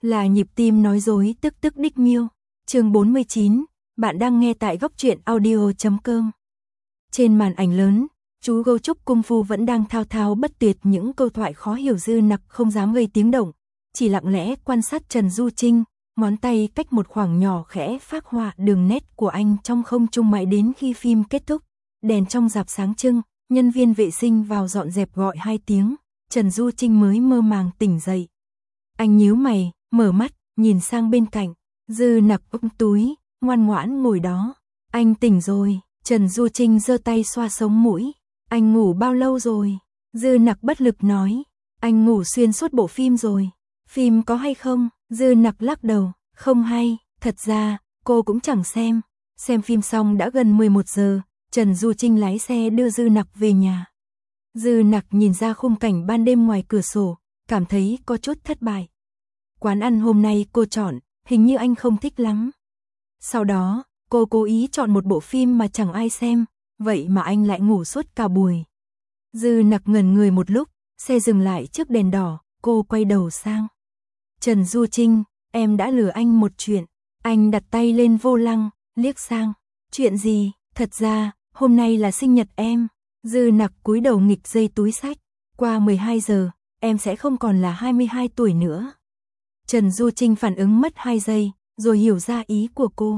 Là nhịp tim nói dối tức tức đích miêu. Chương 49, bạn đang nghe tại góc truyện audio.com. Trên màn ảnh lớn, chú gấu trúc cung phu vẫn đang thao thao bất tuyệt những câu thoại khó hiểu. Dư Nặc không dám gây tiếng động, chỉ lặng lẽ quan sát Trần Du Trinh, ngón tay cách một khoảng nhỏ khẽ phác họa đường nét của anh trong không trung mãi đến khi phim kết thúc. Đèn trong rạp sáng trưng, nhân viên vệ sinh vào dọn dẹp gọi 2 tiếng, Trần Du Trinh mới mơ màng tỉnh dậy. Anh nhíu mày, mở mắt, nhìn sang bên cạnh, Dư Nặc ôm túi, ngoan ngoãn ngồi đó. Anh tỉnh rồi, Trần Du Trinh giơ tay xoa sống mũi. Anh ngủ bao lâu rồi? Dư Nặc bất lực nói, anh ngủ xuyên suốt bộ phim rồi. Phim có hay không? Dư Nặc lắc đầu, không hay, thật ra, cô cũng chẳng xem. Xem phim xong đã gần 11 giờ, Trần Du Trinh lái xe đưa Dư Nặc về nhà. Dư Nặc nhìn ra khung cảnh ban đêm ngoài cửa sổ, cảm thấy có chút thất bại. Quán ăn hôm nay cô chọn, hình như anh không thích lắm. Sau đó, cô cố ý chọn một bộ phim mà chẳng ai xem, vậy mà anh lại ngủ suốt cả buổi. Dư Nặc ngẩn người một lúc, xe dừng lại trước đèn đỏ, cô quay đầu sang. Trần Du Trinh, em đã lừa anh một chuyện. Anh đặt tay lên vô lăng, liếc sang. Chuyện gì? Thật ra, hôm nay là sinh nhật em. Dư Nặc cúi đầu nghịch dây túi xách. Qua 12 giờ, em sẽ không còn là 22 tuổi nữa. Trần Du Trinh phản ứng mất 2 giây, rồi hiểu ra ý của cô.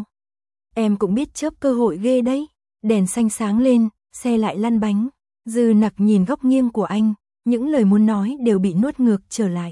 Em cũng biết chớp cơ hội ghê đấy. Đèn xanh sáng lên, xe lại lăn bánh. Dư Nặc nhìn góc nghiêng của anh, những lời muốn nói đều bị nuốt ngược trở lại.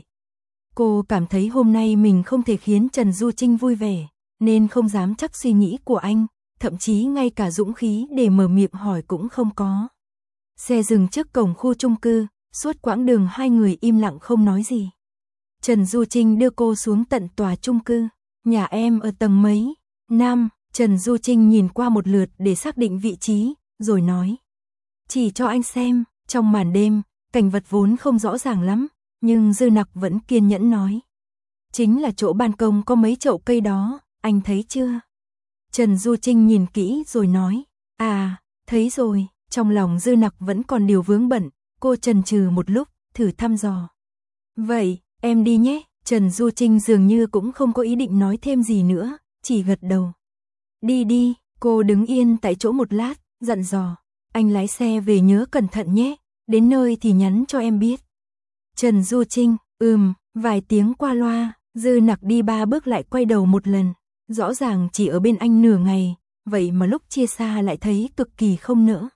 Cô cảm thấy hôm nay mình không thể khiến Trần Du Trinh vui vẻ, nên không dám chắc suy nghĩ của anh, thậm chí ngay cả dũng khí để mở miệng hỏi cũng không có. Xe dừng trước cổng khu chung cư, suốt quãng đường hai người im lặng không nói gì. Trần Du Trinh đưa cô xuống tận tòa chung cư. Nhà em ở tầng mấy? 5. Trần Du Trinh nhìn qua một lượt để xác định vị trí, rồi nói. Chỉ cho anh xem. Trong màn đêm, cảnh vật vốn không rõ ràng lắm, nhưng Dư Nặc vẫn kiên nhẫn nói. Chính là chỗ ban công có mấy chậu cây đó, anh thấy chưa? Trần Du Trinh nhìn kỹ rồi nói. À, thấy rồi. Trong lòng Dư Nặc vẫn còn điều vướng bận, cô chần chừ một lúc, thử thăm dò. Vậy, em đi nhé. Trần Du Trinh dường như cũng không có ý định nói thêm gì nữa, chỉ gật đầu. Đi đi, cô đứng yên tại chỗ một lát, dặn dò. Anh lái xe về nhớ cẩn thận nhé, đến nơi thì nhắn cho em biết. Trần Du Trinh, vài tiếng qua loa, Dư Nặc đi 3 bước lại quay đầu một lần. Rõ ràng chỉ ở bên anh nửa ngày, vậy mà lúc chia xa lại thấy cực kỳ không nỡ.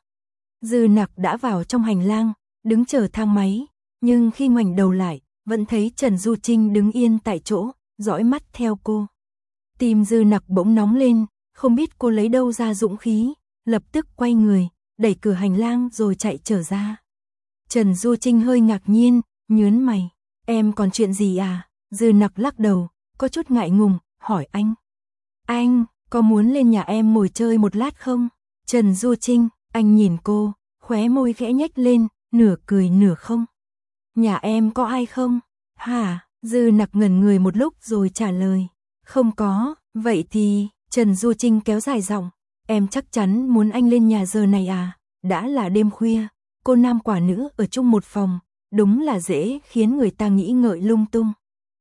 Dư Nặc đã vào trong hành lang, đứng chờ thang máy, nhưng khi ngoảnh đầu lại, vẫn thấy Trần Du Trinh đứng yên tại chỗ, dõi mắt theo cô. Tim Dư Nặc bỗng nóng lên, không biết cô lấy đâu ra dũng khí, lập tức quay người, đẩy cửa hành lang rồi chạy trở ra. Trần Du Trinh hơi ngạc nhiên, nhớn mày. Em còn chuyện gì à? Dư Nặc lắc đầu, có chút ngại ngùng, hỏi anh. Anh, có muốn lên nhà em ngồi chơi một lát không? Trần Du Trinh, anh nhìn cô, khóe môi khẽ nhếch lên, nửa cười nửa không. Nhà em có ai không? Hả? Dư Nặc ngẩn người một lúc rồi trả lời. Không có, vậy thì, Trần Du Trinh kéo dài giọng. Em chắc chắn muốn anh lên nhà giờ này à? Đã là đêm khuya, cô nam quả nữ ở chung một phòng, đúng là dễ khiến người ta nghĩ ngợi lung tung.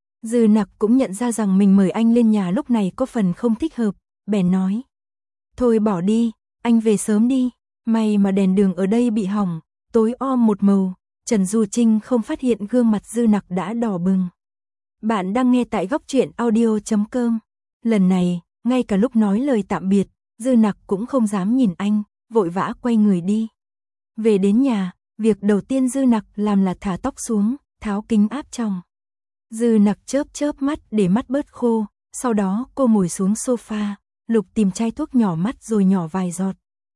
Dư Nặc cũng nhận ra rằng mình mời anh lên nhà lúc này có phần không thích hợp, bèn nói. Thôi bỏ đi, anh về sớm đi, may mà đèn đường ở đây bị hỏng, tối om một màu. Trần Du Trinh không phát hiện gương mặt Dư Nặc đã đỏ bừng. Bạn đang nghe tại góc truyện audio.com. Lần này, ngay cả lúc nói lời tạm biệt, Dư Nặc cũng không dám nhìn anh, vội vã quay người đi. Về đến nhà, việc đầu tiên Dư Nặc làm là thả tóc xuống, tháo kính áp tròng. Dư Nặc chớp mắt để mắt bớt khô, sau đó cô ngồi xuống sofa, lục tìm chai thuốc nhỏ mắt rồi nhỏ vài giọt.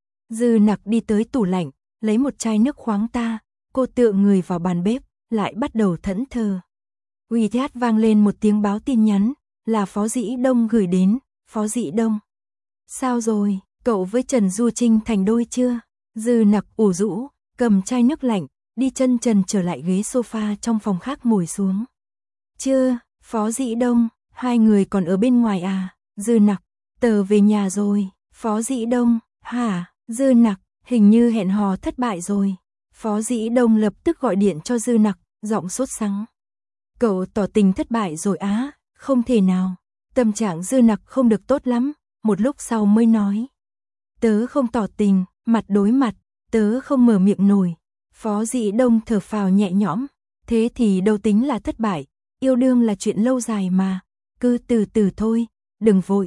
Dư Nặc đi tới tủ lạnh, lấy một chai nước khoáng ta, cô tựa người vào bàn bếp, lại bắt đầu thẫn thờ. WeChat vang lên một tiếng báo tin nhắn, là Phó Dĩ Đông gửi đến. Phó Dĩ Đông. Sao rồi, cậu với Trần Du Trinh thành đôi chưa? Dư Nặc ủ rũ, cầm chai nước lạnh, đi chân trần trở lại ghế sofa trong phòng khác ngồi xuống. Chưa, Phó Dĩ Đông, hai người còn ở bên ngoài à? Dư Nặc, tớ về nhà rồi. Phó Dĩ Đông, hả? Dư Nặc, hình như hẹn hò thất bại rồi. Phó Dĩ Đông lập tức gọi điện cho Dư Nặc, giọng sốt sắng. Cậu tỏ tình thất bại rồi á? Không thể nào. Tâm trạng Dư Nặc không được tốt lắm, một lúc sau mới nói. Tớ không tỏ tình, mặt đối mặt, tớ không mở miệng nổi. Phó Dĩ Đông thở phào nhẹ nhõm, thế thì đâu tính là thất bại, yêu đương là chuyện lâu dài mà, cứ từ từ thôi, đừng vội.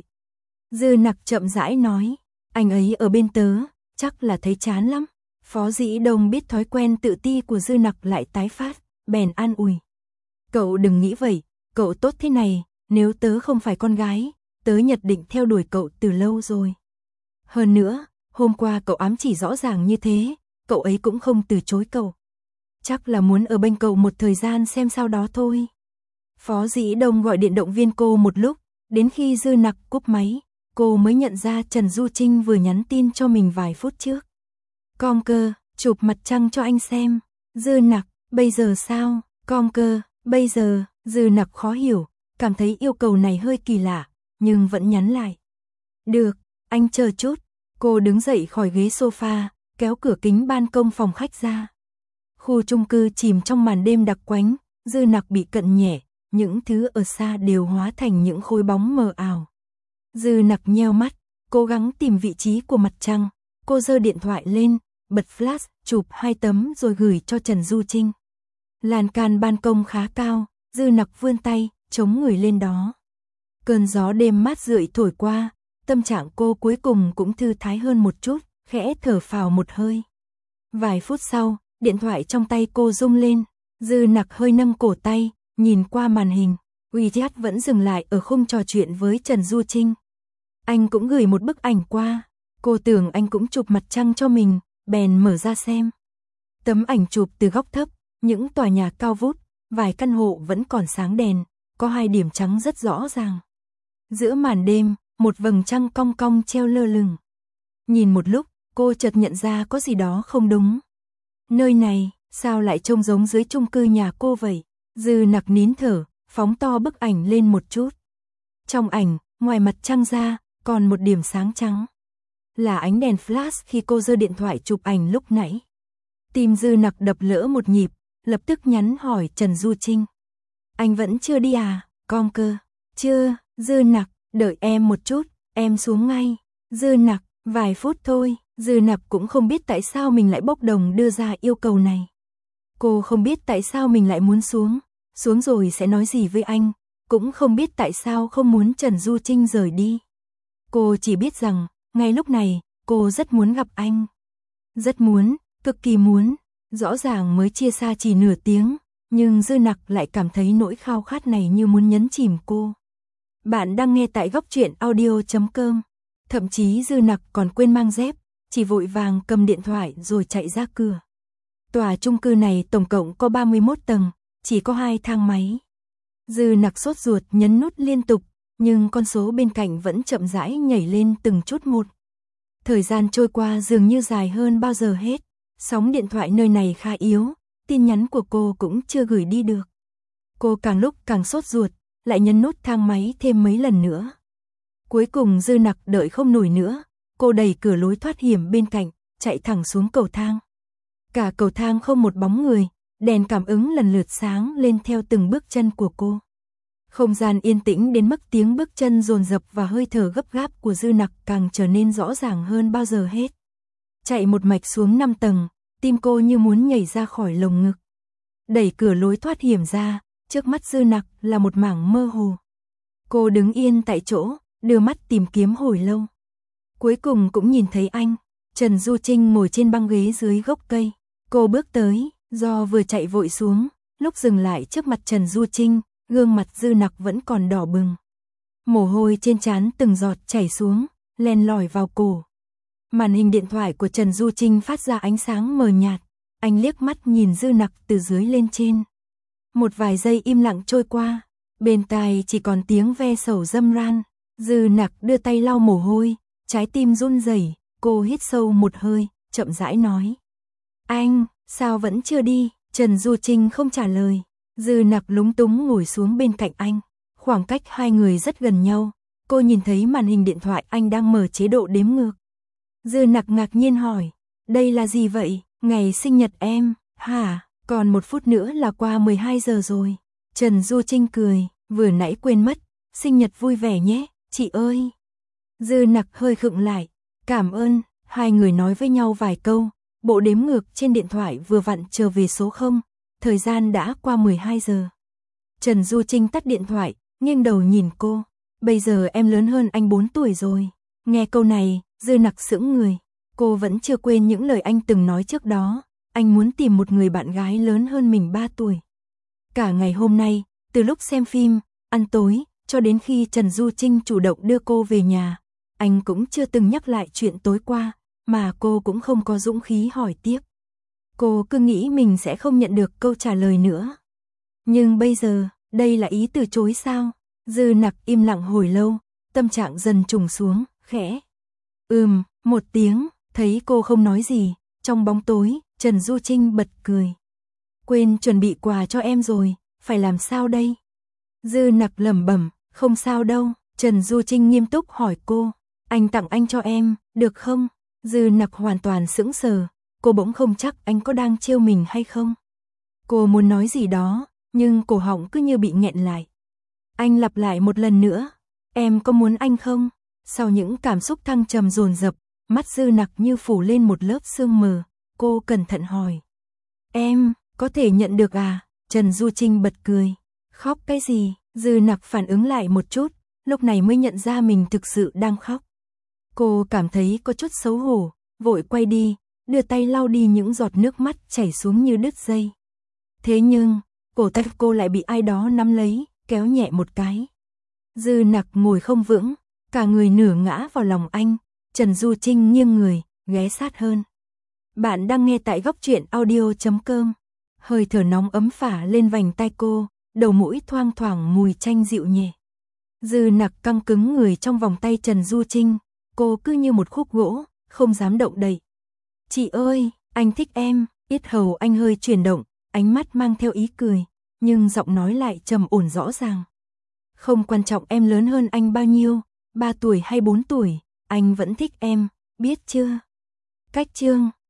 Dư Nặc chậm rãi nói, anh ấy ở bên tớ, chắc là thấy chán lắm. Phó Dĩ Đông biết thói quen tự ti của Dư Nặc lại tái phát, bèn an ủi. Cậu đừng nghĩ vậy, cậu tốt thế này, nếu tớ không phải con gái, tớ nhất định theo đuổi cậu từ lâu rồi. Hơn nữa, hôm qua cậu ám chỉ rõ ràng như thế, cậu ấy cũng không từ chối cậu. Chắc là muốn ở bên cậu một thời gian xem sao đó thôi. Phó Dĩ Đông gọi điện động viên cô một lúc, đến khi Dư Nặc cúp máy, cô mới nhận ra Trần Du Trinh vừa nhắn tin cho mình vài phút trước. Con cơ, chụp mặt trăng cho anh xem. Dư Nặc, bây giờ sao? Con cơ, bây giờ. Dư Nặc khó hiểu, cảm thấy yêu cầu này hơi kỳ lạ, nhưng vẫn nhắn lại. Được, anh chờ chút. Cô đứng dậy khỏi ghế sofa, kéo cửa kính ban công phòng khách ra. Khu chung cư chìm trong màn đêm đặc quánh, Dư Nặc bị cận nhẹ, những thứ ở xa đều hóa thành những khối bóng mờ ảo. Dư Nặc nheo mắt, cố gắng tìm vị trí của mặt trăng. Cô giơ điện thoại lên, bật flash, chụp 2 tấm rồi gửi cho Trần Du Trinh. Lan can ban công khá cao, Dư Nặc vươn tay, chống người lên đó. Cơn gió đêm mát rượi thổi qua, tâm trạng cô cuối cùng cũng thư thái hơn một chút, khẽ thở phào một hơi. Vài phút sau, điện thoại trong tay cô rung lên, Dư Nặc hơi nâng cổ tay, nhìn qua màn hình, WeChat vẫn dừng lại ở khung trò chuyện với Trần Du Trinh. Anh cũng gửi một bức ảnh qua, cô tưởng anh cũng chụp mặt trăng cho mình, bèn mở ra xem. Tấm ảnh chụp từ góc thấp, những tòa nhà cao vút, vài căn hộ vẫn còn sáng đèn, có 2 điểm trắng rất rõ ràng. Giữa màn đêm, một vầng trăng cong cong treo lơ lửng. Nhìn một lúc, cô chợt nhận ra có gì đó không đúng. Nơi này, sao lại trông giống dưới chung cư nhà cô vậy? Dư Nặc nín thở, phóng to bức ảnh lên một chút. Trong ảnh, ngoài mặt trăng ra, còn một điểm sáng trắng. Là ánh đèn flash khi cô giơ điện thoại chụp ảnh lúc nãy. Tim Dư Nặc đập lỡ một nhịp, lập tức nhắn hỏi Trần Du Trinh. Anh vẫn chưa đi à, con cơ? Chưa, Dư Nặc, đợi em một chút, em xuống ngay. Dư Nặc, vài phút thôi. Dư Nặc cũng không biết tại sao mình lại bốc đồng đưa ra yêu cầu này. Cô không biết tại sao mình lại muốn xuống rồi sẽ nói gì với anh, cũng không biết tại sao không muốn Trần Du Trinh rời đi. Cô chỉ biết rằng, ngay lúc này, cô rất muốn gặp anh. Rất muốn, cực kỳ muốn, rõ ràng mới chia xa chỉ nửa tiếng, nhưng Dư Nặc lại cảm thấy nỗi khao khát này như muốn nhấn chìm cô. Bạn đang nghe tại góc truyện audio.com. Thậm chí Dư Nặc còn quên mang dép, chỉ vội vàng cầm điện thoại rồi chạy ra cửa. Tòa chung cư này tổng cộng có 31 tầng, chỉ có 2 thang máy. Dư Nặc sốt ruột nhấn nút liên tục, nhưng con số bên cạnh vẫn chậm rãi nhảy lên từng chút một. Thời gian trôi qua dường như dài hơn bao giờ hết, sóng điện thoại nơi này khá yếu, tin nhắn của cô cũng chưa gửi đi được. Cô càng lúc càng sốt ruột, lại nhấn nút thang máy thêm mấy lần nữa. Cuối cùng Dư Nặc đợi không nổi nữa, cô đẩy cửa lối thoát hiểm bên cạnh, chạy thẳng xuống cầu thang. Cả cầu thang không một bóng người, đèn cảm ứng lần lượt sáng lên theo từng bước chân của cô. Không gian yên tĩnh đến mức tiếng bước chân dồn dập và hơi thở gấp gáp của Dư Nặc càng trở nên rõ ràng hơn bao giờ hết. Chạy một mạch xuống 5 tầng, tim cô như muốn nhảy ra khỏi lồng ngực. Đẩy cửa lối thoát hiểm ra, trước mắt Dư Nặc là một mảng mơ hồ. Cô đứng yên tại chỗ, đưa mắt tìm kiếm hồi lâu. Cuối cùng cũng nhìn thấy anh, Trần Du Trinh ngồi trên băng ghế dưới gốc cây. Cô bước tới, do vừa chạy vội xuống, lúc dừng lại trước mặt Trần Du Trinh, gương mặt Dư Nặc vẫn còn đỏ bừng. Mồ hôi trên trán từng giọt chảy xuống, len lỏi vào cổ. Màn hình điện thoại của Trần Du Trinh phát ra ánh sáng mờ nhạt, anh liếc mắt nhìn Dư Nặc từ dưới lên trên. Một vài giây im lặng trôi qua, bên tai chỉ còn tiếng ve sầu râm ran. Dư Nặc đưa tay lau mồ hôi, trái tim run rẩy, cô hít sâu một hơi, chậm rãi nói. Anh, sao vẫn chưa đi? Trần Du Trinh không trả lời. Dư Nặc lúng túng ngồi xuống bên cạnh anh. Khoảng cách hai người rất gần nhau. Cô nhìn thấy màn hình điện thoại anh đang mở chế độ đếm ngược. Dư Nặc ngạc nhiên hỏi. Đây là gì vậy? Ngày sinh nhật em. Hả? Còn 1 phút nữa là qua 12 giờ rồi. Trần Du Trinh cười. Vừa nãy quên mất. sinh nhật vui vẻ nhé, chị ơi. Dư Nặc hơi khựng lại, cảm ơn, hai người nói với nhau vài câu, bộ đếm ngược trên điện thoại vừa vặn trở về số 0, thời gian đã qua 12 giờ. Trần Du Trinh tắt điện thoại, nghiêng đầu nhìn cô, bây giờ em lớn hơn anh 4 tuổi rồi. Nghe câu này, Dư Nặc sững người, cô vẫn chưa quên những lời anh từng nói trước đó, anh muốn tìm một người bạn gái lớn hơn mình 3 tuổi. Cả ngày hôm nay, từ lúc xem phim, ăn tối, cho đến khi Trần Du Trinh chủ động đưa cô về nhà, anh cũng chưa từng nhắc lại chuyện tối qua, mà cô cũng không có dũng khí hỏi tiếp. Cô cứ nghĩ mình sẽ không nhận được câu trả lời nữa. Nhưng bây giờ, đây là ý từ chối sao? Dư Nặc im lặng hồi lâu, tâm trạng dần trùng xuống, khẽ. Một tiếng, thấy cô không nói gì, trong bóng tối, Trần Du Trinh bật cười. Quên chuẩn bị quà cho em rồi, phải làm sao đây? Dư Nặc lẩm bẩm, không sao đâu. Trần Du Trinh nghiêm túc hỏi cô, anh tặng anh cho em, được không? Dư Nặc hoàn toàn sững sờ, cô bỗng không chắc anh có đang trêu mình hay không. Cô muốn nói gì đó, nhưng cổ họng cứ như bị nghẹn lại. Anh lặp lại một lần nữa, em có muốn anh không? Sau những cảm xúc thăng trầm dồn dập, mắt Dư Nặc như phủ lên một lớp sương mờ, cô cẩn thận hỏi. Em, có thể nhận được à? Trần Du Trinh bật cười. Khóc cái gì? Dư Nặc phản ứng lại một chút, lúc này mới nhận ra mình thực sự đang khóc. Cô cảm thấy có chút xấu hổ, vội quay đi, đưa tay lau đi những giọt nước mắt chảy xuống như đứt dây. Thế nhưng, cổ tay cô lại bị ai đó nắm lấy, kéo nhẹ một cái. Dư Nặc ngồi không vững, cả người nửa ngã vào lòng anh. Trần Du Trinh nghiêng người, ghé sát hơn. Bạn đang nghe tại góc truyện audio.com. Hơi thở nóng ấm phả lên vành tai cô, đầu mũi thoang thoảng mùi chanh dịu nhẹ. Dư Nặc căng cứng người trong vòng tay Trần Du Trinh, cô cứ như một khúc gỗ, không dám động đậy. Chị ơi, anh thích em. Yết hầu anh hơi chuyển động, ánh mắt mang theo ý cười, nhưng giọng nói lại trầm ổn rõ ràng. Không quan trọng em lớn hơn anh bao nhiêu, 3 tuổi hay 4 tuổi, anh vẫn thích em, biết chưa? Cách chương